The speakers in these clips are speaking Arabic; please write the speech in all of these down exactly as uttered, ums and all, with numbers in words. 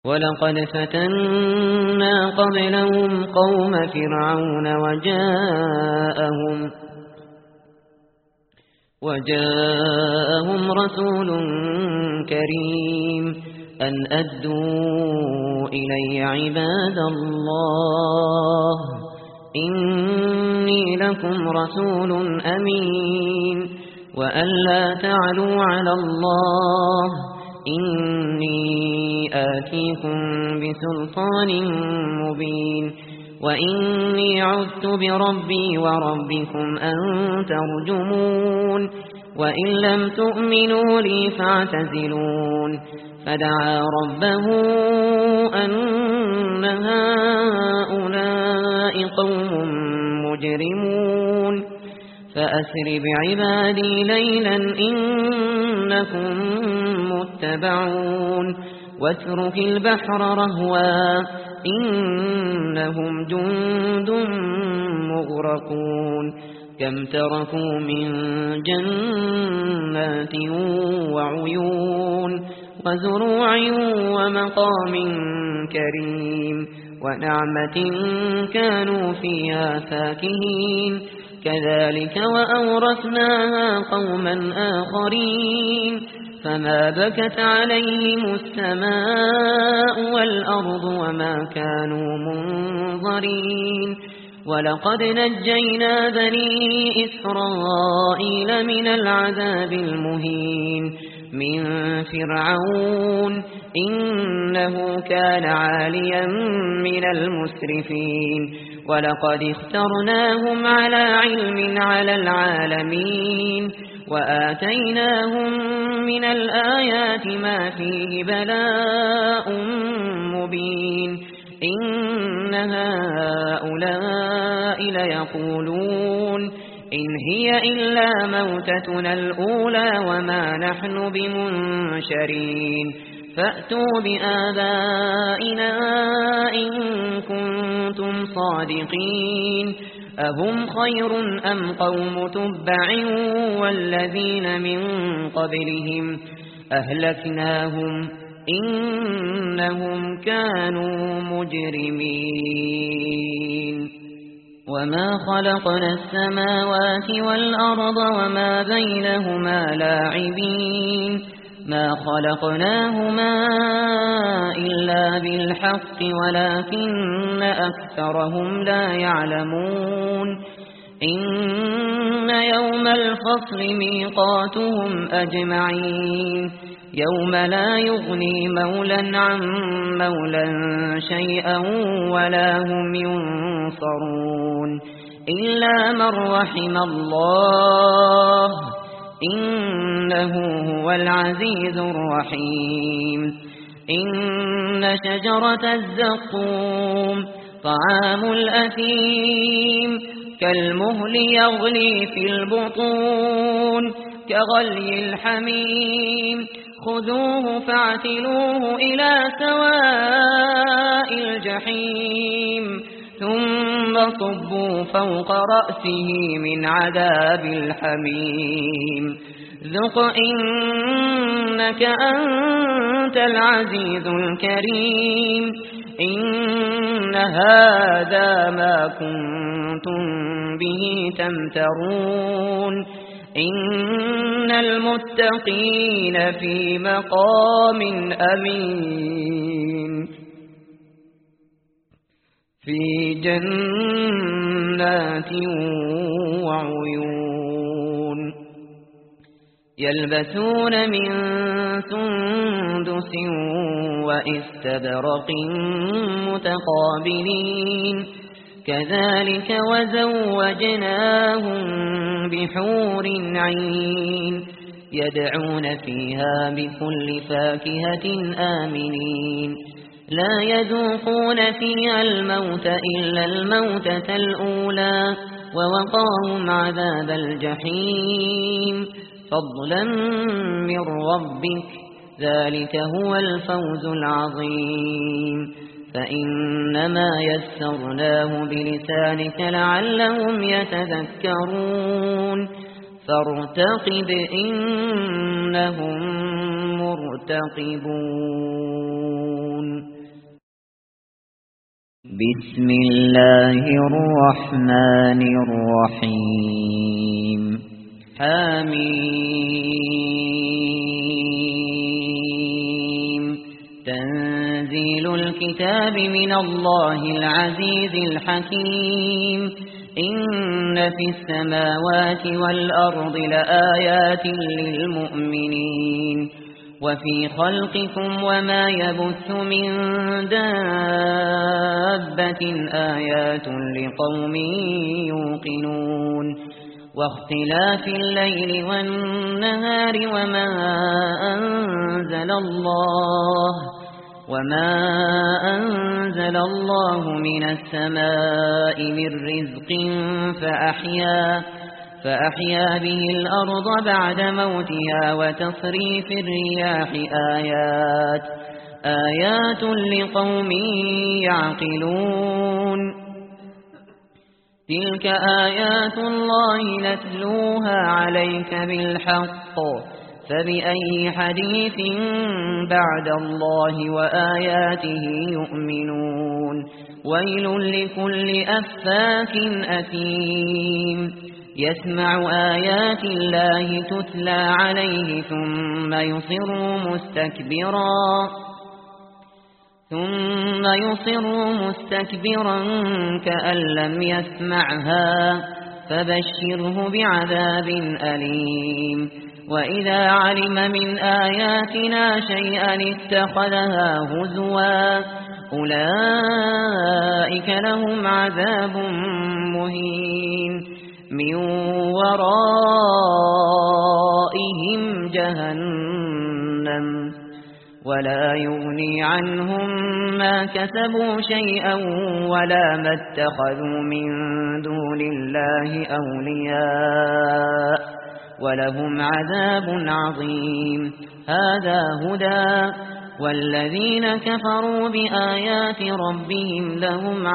ولقد فتنا قبلهم قوم فرعون وجاءهم وجاءهم رسول كريم أن أدوا إلي عباد الله إني لكم رسول أمين وأن لا تعلوا على الله إني آتيكم بسلطان مبين وإني عذت بربي وربكم أن ترجمون وإن لم تؤمنوا لي فاعتزلون فدعا ربه أن هؤلاء قوم مجرمون فأسر بعبادي ليلا إنكم متبعون واترك البحر رهوا إنهم جند مغرقون كم تركوا من جنات وعيون وزروع ومقام كريم ونعمة كانوا فيها فاكهين كذلك وأورثناها قوما آخرين فما بكت عليهم السماء والأرض وما كانوا منظرين ولقد نجينا بني إسرائيل من العذاب المهين من فرعون إنه كان عاليا من المسرفين ولقد اخترناهم على علم على العالمين وآتيناهم من الآيات ما فيه بلاء مبين إن هؤلاء ليقولون إن هي إلا موتتنا الأولى وما نحن بمنشرين فأتوا بآبائنا إن كنتم صادقين أهم خير أم قوم تبع والذين من قبلهم أهلكناهم إنهم كانوا مجرمين وما خلقنا السماوات والأرض وما بينهما لاعبين ما خلقناهما إلا بالحق ولكن أكثرهم لا يعلمون إن يوم الفصل ميقاتهم أجمعين يوم لا يغني مولا عن مولا شيئا ولا هم ينصرون إلا من رحم الله إنه هو العزيز الرحيم إن شجرة الزقوم طعام الأثيم كالمهل يغلي في البطون كغلي الحميم خذوه فاعتلوه إلى سواء الجحيم ثم صبوا فوق رأسه من عذاب الحميم ذق إنك أنت العزيز الكريم إن هذا ما كنتم به تمترون إن المتقين في مقام أمين في جنات وعيون يلبسون من سندس وإستبرق متقابلين كذلك وزوجناهم بحور عين يدعون فيها بكل فاكهة آمنين لا يذوقون فيها الموت إلا الموتة الأولى ووقاهم عذاب الجحيم فضلا من ربك ذلك هو الفوز العظيم فإنما يسرناه بلسانك لعلهم يتذكرون فارتقب إنهم مرتقبون بسم الله الرحمن الرحيم حميم تنزيل الكتاب من الله العزيز الحكيم إن في السماوات والأرض لآيات للمؤمنين وفي خلقكم وما يبث من دابة آيات لقوم يوقنون واختلاف الليل والنهار وما أنزل الله وما أنزل الله من السماء من رزق فأحيا فأحيا به الأرض بعد موتها وتصريف الرياح آيات آيات لقوم يعقلون تلك آيات الله نتلوها عليك بالحق فبأي حديث بعد الله وآياته يؤمنون ويل لكل أفاك أثيم يسمع آيات الله تتلى عليه ثم يصر مستكبرا ثم يصر مستكبرا كأن لم يسمعها فبشره بعذاب أليم وإذا علم من آياتنا شيئا اتخذها هزوا أولئك لهم عذاب مهين من ورائهم جهنم ولا يغني عنهم ما كسبوا شيئا ولا ما اتخذوا من دون الله أولياء ولهم عذاب عظيم هذا هدى والذين كفروا بآيات ربهم لهم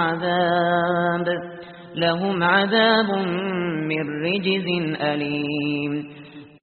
عذاب لهم عذاب من رجز أليم